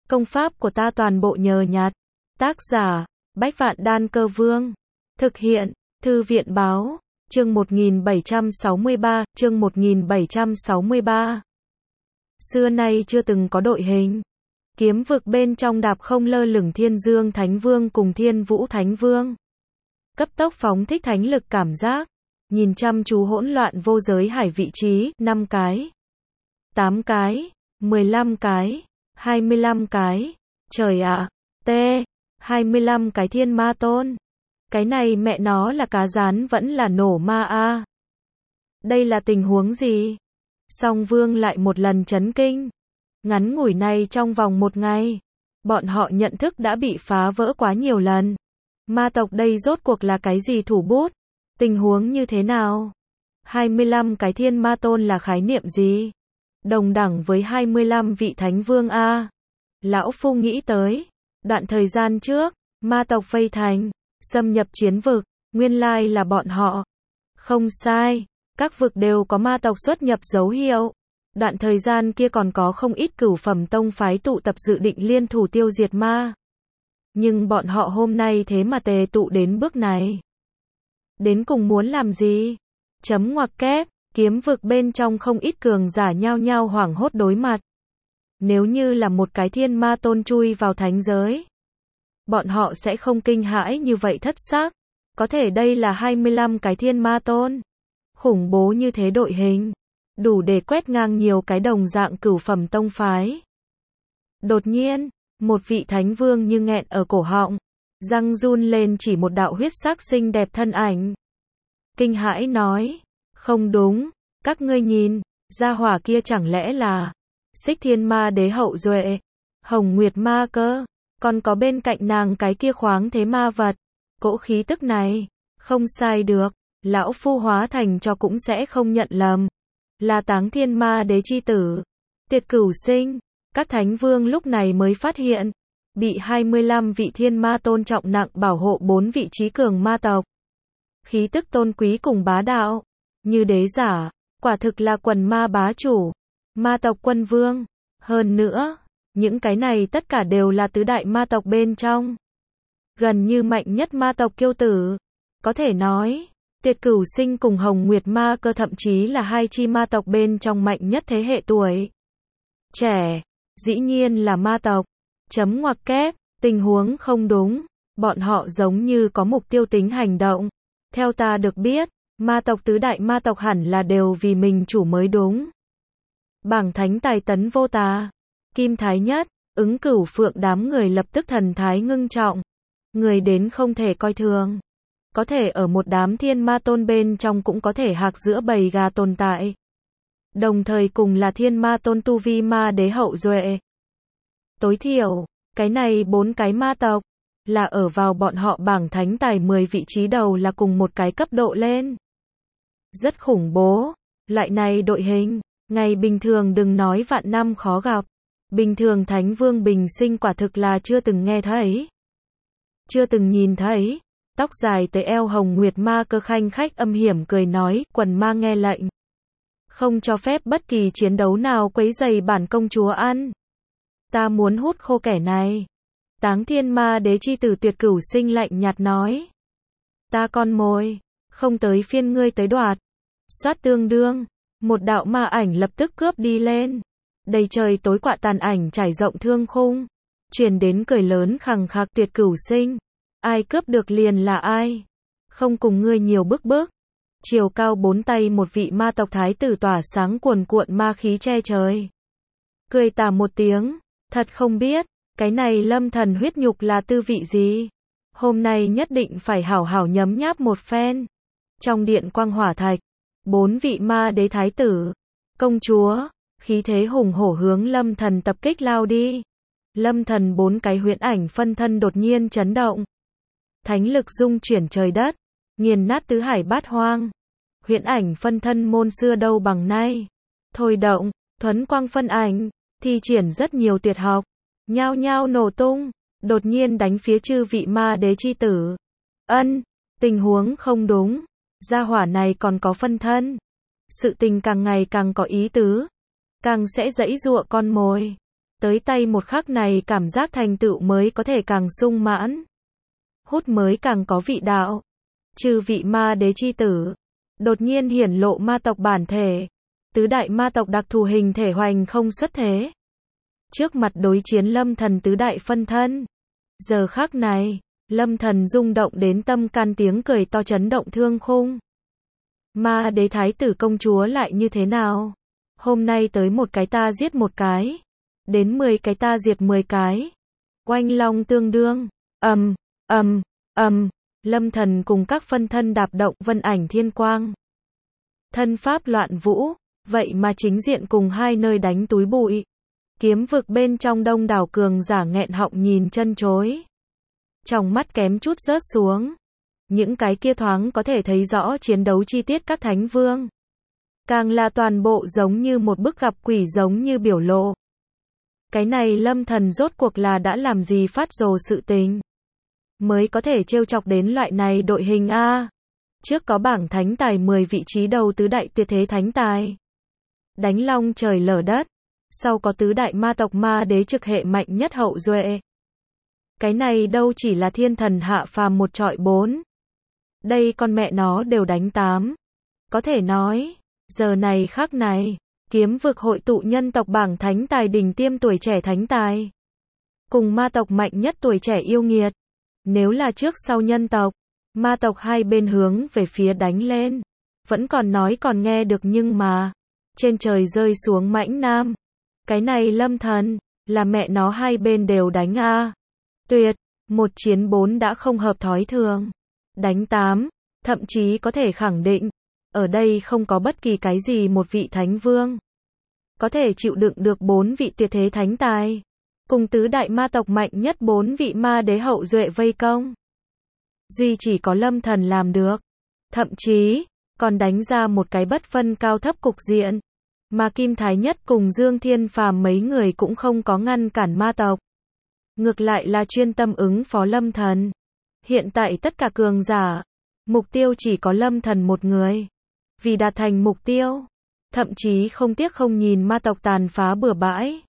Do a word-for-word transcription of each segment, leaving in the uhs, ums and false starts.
Công pháp của ta toàn bộ nhờ nhặt. Tác giả, Bách Vạn Đan Cơ Vương. Thực hiện, Thư viện báo, chương một nghìn bảy trăm sáu mươi ba, chương một nghìn bảy trăm sáu mươi ba. Xưa nay chưa từng có đội hình. Kiếm vực bên trong đạp không lơ lửng Thiên Dương Thánh Vương cùng Thiên Vũ Thánh Vương. Cấp tốc phóng thích thánh lực cảm giác. Nhìn chăm chú hỗn loạn vô giới hải vị trí, năm cái, tám cái, mười lăm cái, hai mươi lăm cái. Trời ạ, T, hai mươi lăm cái thiên ma tôn. Cái này mẹ nó là cá rán vẫn là nổ ma a. Đây là tình huống gì? Song Vương lại một lần chấn kinh. Ngắn ngủi này trong vòng một ngày, bọn họ nhận thức đã bị phá vỡ quá nhiều lần. Ma tộc đây rốt cuộc là cái gì thủ bút? Tình huống như thế nào? hai mươi lăm cái thiên ma tôn là khái niệm gì? Đồng đẳng với hai mươi lăm vị thánh vương a. Lão Phu nghĩ tới, đoạn thời gian trước, ma tộc vây thành, xâm nhập chiến vực, nguyên lai là bọn họ. Không sai, các vực đều có ma tộc xuất nhập dấu hiệu. Đoạn thời gian kia còn có không ít cửu phẩm tông phái tụ tập dự định liên thủ tiêu diệt ma. Nhưng bọn họ hôm nay thế mà tề tụ đến bước này. Đến cùng muốn làm gì? Chấm ngoặc kép, kiếm vực bên trong không ít cường giả nhao nhao hoảng hốt đối mặt. Nếu như là một cái thiên ma tôn chui vào thánh giới, bọn họ sẽ không kinh hãi như vậy thất xác. Có thể đây là hai mươi lăm cái thiên ma tôn. Khủng bố như thế đội hình, đủ để quét ngang nhiều cái đồng dạng cửu phẩm tông phái. Đột nhiên, một vị thánh vương như nghẹn ở cổ họng, răng run lên chỉ một đạo huyết sắc xinh đẹp thân ảnh. Kinh hãi nói, không đúng, các ngươi nhìn, gia hỏa kia chẳng lẽ là Xích Thiên Ma Đế hậu duệ, Hồng Nguyệt Ma cơ, còn có bên cạnh nàng cái kia khoáng thế ma vật. Cỗ khí tức này, không sai được, lão Phu hóa thành cho cũng sẽ không nhận lầm. Là Táng Thiên Ma Đế chi tử, Tiệt Cửu Sinh. Các thánh vương lúc này mới phát hiện, bị hai mươi lăm vị thiên ma tôn trọng nặng bảo hộ bốn vị trí cường ma tộc. Khí tức tôn quý cùng bá đạo, như đế giả, quả thực là quần ma bá chủ, ma tộc quân vương. Hơn nữa, những cái này tất cả đều là tứ đại ma tộc bên trong. Gần như mạnh nhất ma tộc kiêu tử. Có thể nói, Tiệt Cửu Sinh cùng Hồng Nguyệt Ma cơ thậm chí là hai chi ma tộc bên trong mạnh nhất thế hệ tuổi trẻ. Dĩ nhiên là ma tộc. Chấm ngoặc kép, tình huống không đúng. Bọn họ giống như có mục tiêu tính hành động. Theo ta được biết, ma tộc tứ đại ma tộc hẳn là đều vì mình chủ mới đúng. Bảng thánh tài tấn vô tà, Kim Thái Nhất, Ứng Cửu Phượng đám người lập tức thần thái ngưng trọng. Người đến không thể coi thường. Có thể ở một đám thiên ma tôn bên trong cũng có thể hạc giữa bầy gà tồn tại. Đồng thời cùng là thiên ma tôn tu vi ma đế hậu duệ. Tối thiểu, cái này bốn cái ma tộc, là ở vào bọn họ bảng thánh tài mười vị trí đầu là cùng một cái cấp độ lên. Rất khủng bố, loại này đội hình, ngày bình thường đừng nói vạn năm khó gặp. Bình thường thánh vương bình sinh quả thực là chưa từng nghe thấy. Chưa từng nhìn thấy. Tóc dài tới eo Hồng Nguyệt Ma cơ khanh khách âm hiểm cười nói, quần ma nghe lệnh. Không cho phép bất kỳ chiến đấu nào quấy rầy bản công chúa ăn. Ta muốn hút khô kẻ này. Táng Thiên Ma Đế chi tử Tuyệt Cửu Sinh lạnh nhạt nói. Ta con mồi, không tới phiên ngươi tới đoạt. Xoát tương đương, một đạo ma ảnh lập tức cướp đi lên. Đầy trời tối quạ tàn ảnh trải rộng thương khung. Truyền đến cười lớn khằng khặc Tuyệt Cửu Sinh. Ai cướp được liền là ai. Không cùng ngươi nhiều bức bức. Chiều cao bốn tay một vị ma tộc thái tử tỏa sáng cuồn cuộn ma khí che trời. Cười tà một tiếng. Thật không biết, cái này lâm thần huyết nhục là tư vị gì. Hôm nay nhất định phải hảo hảo nhấm nháp một phen. Trong điện quang hỏa thạch, bốn vị ma đế thái tử, công chúa, khí thế hùng hổ hướng lâm thần tập kích lao đi. Lâm thần bốn cái huyễn ảnh phân thân đột nhiên chấn động. Thánh lực dung chuyển trời đất, nghiền nát tứ hải bát hoang. Huyễn ảnh phân thân môn xưa đâu bằng nay. Thôi động, thuấn quang phân ảnh, thi triển rất nhiều tuyệt học, nhao nhao nổ tung, đột nhiên đánh phía chư vị ma đế chi tử. Ân, tình huống không đúng, gia hỏa này còn có phân thân. Sự tình càng ngày càng có ý tứ, càng sẽ giãy giụa con mồi. Tới tay một khắc này cảm giác thành tựu mới có thể càng sung mãn. Hút mới càng có vị đạo. Chư vị ma đế chi tử. Đột nhiên hiển lộ ma tộc bản thể. Tứ đại ma tộc đặc thù hình thể hoành không xuất thế. Trước mặt đối chiến Lâm Thần tứ đại phân thân. Giờ khắc này, Lâm Thần rung động đến tâm can, tiếng cười to chấn động thương khung. Ma đế thái tử công chúa lại như thế nào? Hôm nay tới một cái ta giết một cái. Đến mười cái ta diệt mười cái. Oanh long tương đương. Ầm, ầm, ầm. Lâm Thần cùng các phân thân đạp động vân ảnh thiên quang. Thân pháp loạn vũ, vậy mà chính diện cùng hai nơi đánh túi bụi. Kiếm vực bên trong đông đảo cường giả nghẹn họng nhìn chân chối. Trong mắt kém chút rớt xuống. Những cái kia thoáng có thể thấy rõ chiến đấu chi tiết các thánh vương. Càng là toàn bộ giống như một bức gặp quỷ, giống như biểu lộ. Cái này Lâm Thần rốt cuộc là đã làm gì phát rồ sự tình, mới có thể trêu chọc đến loại này đội hình a. Trước có bảng thánh tài mười vị trí đầu tứ đại tuyệt thế thánh tài. Đánh long trời lở đất. Sau có tứ đại ma tộc ma đế trực hệ mạnh nhất hậu duệ. Cái này đâu chỉ là thiên thần hạ phàm một trọi bốn. Đây con mẹ nó đều đánh tám. Có thể nói, giờ này khắc này, kiếm vực hội tụ nhân tộc bảng thánh tài đỉnh tiêm tuổi trẻ thánh tài. Cùng ma tộc mạnh nhất tuổi trẻ yêu nghiệt. Nếu là trước sau nhân tộc, ma tộc hai bên hướng về phía đánh lên. Vẫn còn nói còn nghe được, nhưng mà, trên trời rơi xuống mãnh nam. Cái này Lâm Thần, là mẹ nó hai bên đều đánh a. Tuyệt, một chiến bốn đã không hợp thói thường. Đánh tám, thậm chí có thể khẳng định, ở đây không có bất kỳ cái gì một vị thánh vương có thể chịu đựng được bốn vị tuyệt thế thánh tài. Cùng tứ đại ma tộc mạnh nhất bốn vị ma đế hậu duệ vây công. Duy chỉ có Lâm Thần làm được. Thậm chí, còn đánh ra một cái bất phân cao thấp cục diện. Mà Kim Thái Nhất cùng Dương Thiên Phàm mấy người cũng không có ngăn cản ma tộc. Ngược lại là chuyên tâm ứng phó Lâm Thần. Hiện tại tất cả cường giả, mục tiêu chỉ có Lâm Thần một người. Vì đạt thành mục tiêu, thậm chí không tiếc không nhìn ma tộc tàn phá bừa bãi.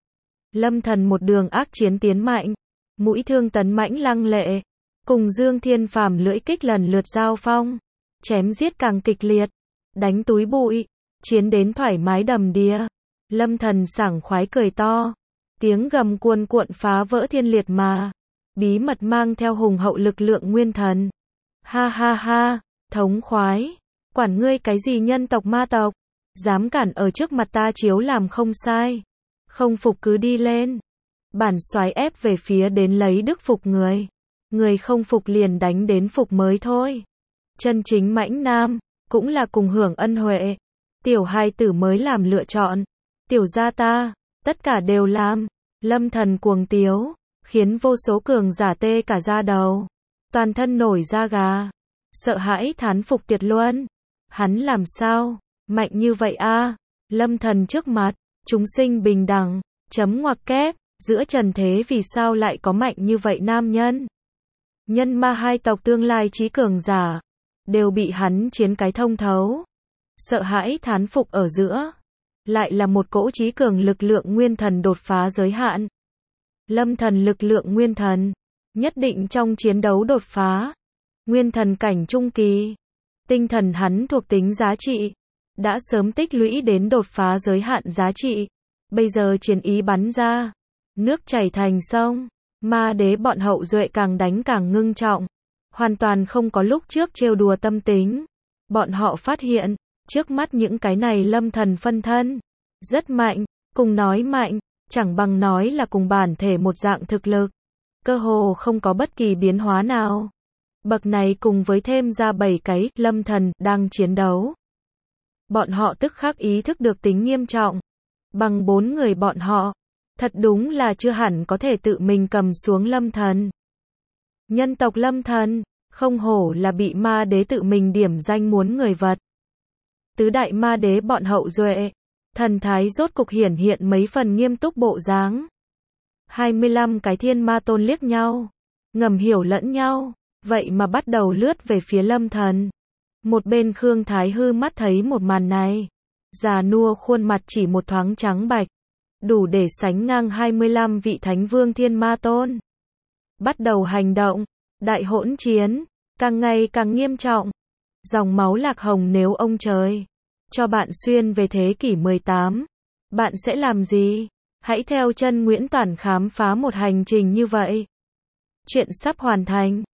Lâm Thần một đường ác chiến tiến mạnh, mũi thương tấn mãnh lăng lệ, cùng Dương Thiên Phàm lưỡi kích lần lượt giao phong, chém giết càng kịch liệt, đánh túi bụi, chiến đến thoải mái đầm đìa. Lâm Thần sảng khoái cười to, tiếng gầm cuồn cuộn phá vỡ thiên liệt mà, bí mật mang theo hùng hậu lực lượng nguyên thần. Ha ha ha, thống khoái, quản ngươi cái gì nhân tộc ma tộc, dám cản ở trước mặt ta chiếu làm không sai. Không phục cứ đi lên. Bản soái ép về phía đến lấy đức phục người. Người không phục liền đánh đến phục mới thôi. Chân chính mãnh nam, cũng là cùng hưởng ân huệ. Tiểu hài tử mới làm lựa chọn. Tiểu gia ta, tất cả đều làm. Lâm Thần cuồng tiếu, khiến vô số cường giả tê cả da đầu. Toàn thân nổi da gà. Sợ hãi thán phục tuyệt luân. Hắn làm sao, mạnh như vậy a? Lâm Thần trước mặt, chúng sinh bình đẳng, chấm ngoặc kép, giữa trần thế vì sao lại có mạnh như vậy nam nhân? Nhân ma hai tộc tương lai trí cường giả, đều bị hắn chiến cái thông thấu. Sợ hãi thán phục ở giữa, lại là một cỗ trí cường lực lượng nguyên thần đột phá giới hạn. Lâm Thần lực lượng nguyên thần, nhất định trong chiến đấu đột phá. Nguyên thần cảnh trung kỳ, tinh thần hắn thuộc tính giá trị, đã sớm tích lũy đến đột phá giới hạn giá trị. Bây giờ chiến ý bắn ra, nước chảy thành sông, ma đế bọn hậu duệ càng đánh càng ngưng trọng, hoàn toàn không có lúc trước trêu đùa tâm tính. Bọn họ phát hiện, trước mắt những cái này Lâm Thần phân thân, rất mạnh, cùng nói mạnh, chẳng bằng nói là cùng bản thể một dạng thực lực, cơ hồ không có bất kỳ biến hóa nào. Bậc này cùng với thêm ra bảy cái Lâm Thần đang chiến đấu. Bọn họ tức khắc ý thức được tính nghiêm trọng. Bằng bốn người bọn họ, thật đúng là chưa hẳn có thể tự mình cầm xuống Lâm Thần. Nhân tộc Lâm Thần, không hổ là bị ma đế tự mình điểm danh muốn người vật. Tứ đại ma đế bọn hậu duệ, thần thái rốt cục hiển hiện mấy phần nghiêm túc bộ dáng. hai mươi lăm cái thiên ma tôn liếc nhau, ngầm hiểu lẫn nhau, vậy mà bắt đầu lướt về phía Lâm Thần. Một bên Khương Thái Hư mắt thấy một màn này, già nua khuôn mặt chỉ một thoáng trắng bạch. đủ để sánh ngang hai mươi lăm vị Thánh Vương Thiên Ma Tôn. Bắt đầu hành động, đại hỗn chiến, càng ngày càng nghiêm trọng. Dòng máu Lạc Hồng, nếu ông trời cho bạn xuyên về thế kỷ mười tám, bạn sẽ làm gì? Hãy theo chân Nguyễn Toản khám phá một hành trình như vậy. Chuyện sắp hoàn thành.